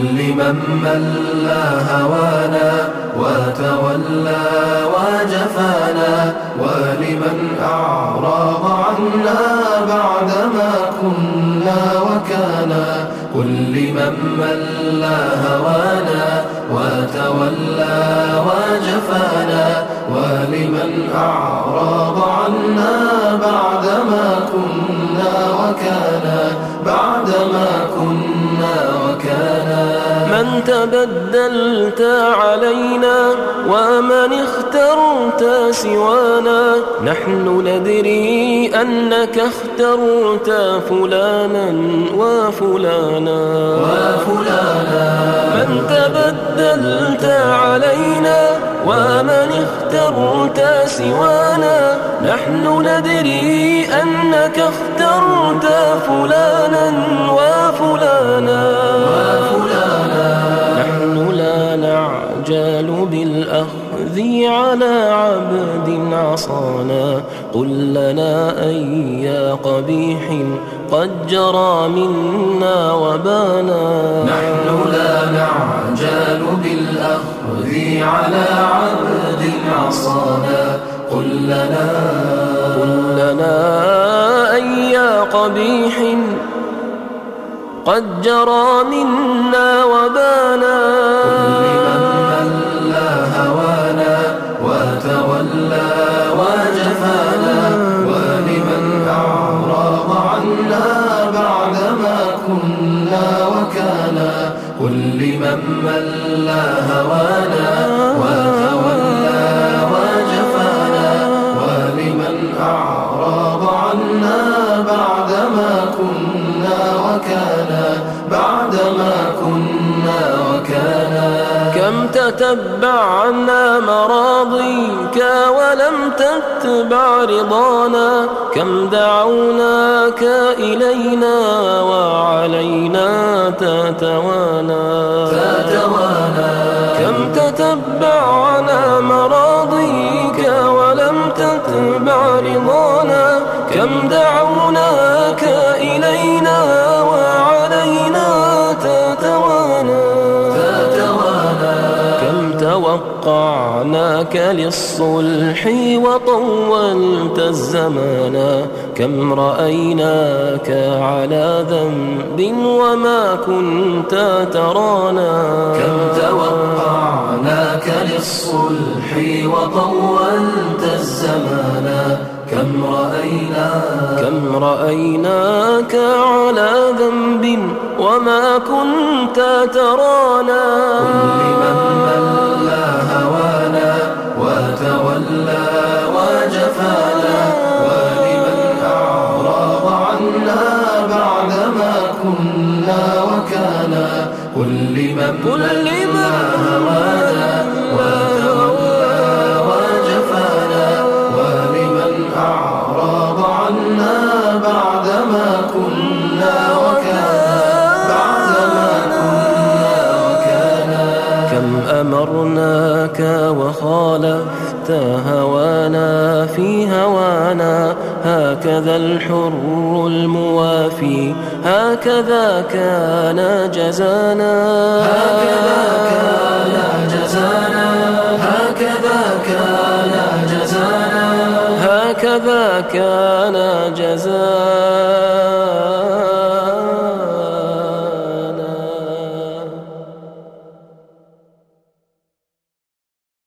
كل من ملى هوانا وتولى وجفانا، ولمن أعرض عنا بعدما كنا وكانا. كل من ملى هوانا وتولى وجفانا، ولمن أعرض عنا بعدما كنا وكانا، بعدما كنا وكانا. من تبدلت علينا ومن اخترت سوانا، نحن ندري أنك اخترت فلانا وفلانا. من تبدلت علينا ومن اخترت سوانا، نحن ندري أنك اخترت فلانا وفلانا. نحن لا نعجل بالأخذ على عبد عصانا، قل لنا أي قبيح قد جرى منا وبانا. نحن لا نعجل بالأخذ على عبد عصانا، قل لنا أي قبيح قد جرى منا وبانا. كل من ملى هوانا وتولى وجفانا، ولمن أعرض عنا بعدما كنا وكانا. كل من ملى هوانا وتولى وجفانا، ولمن أعرض عنا بعدما كنا وكانا، بعدما كنا وكانا. كم تتبعنا مراضيك ولم تتبع رضانا، كم دعوناك إلينا وعلينا تتوانى. كم تتبعنا مراضيك ولم تتبع رضانا، كم دعوناك إلينا وعلينا تتوانى. كم توقعناك للصلح وطولت الزمان، كم رأيناك على ذنب وما كنت ترانا. كم توقعناك للصلح وطولت الزمان، كم رأيناك على ذنب وما كنت ترانا. كل من ملى هوانا وتولى وجفانا، ولمن أعرض عنا بعدما كنا وكانا. كل من ملى هوانا وتولى وجفانا، ولمن أعرض عنا بعدما كنا وكانا، بعدما كنا وكانا. كم أمرناك وخالفت هوانا في هوانا، هكذا الحر الموافي هكذا كان جزانا. هكذا كان جزانا، هكذا كان جزانا، هكذا كان جزانا.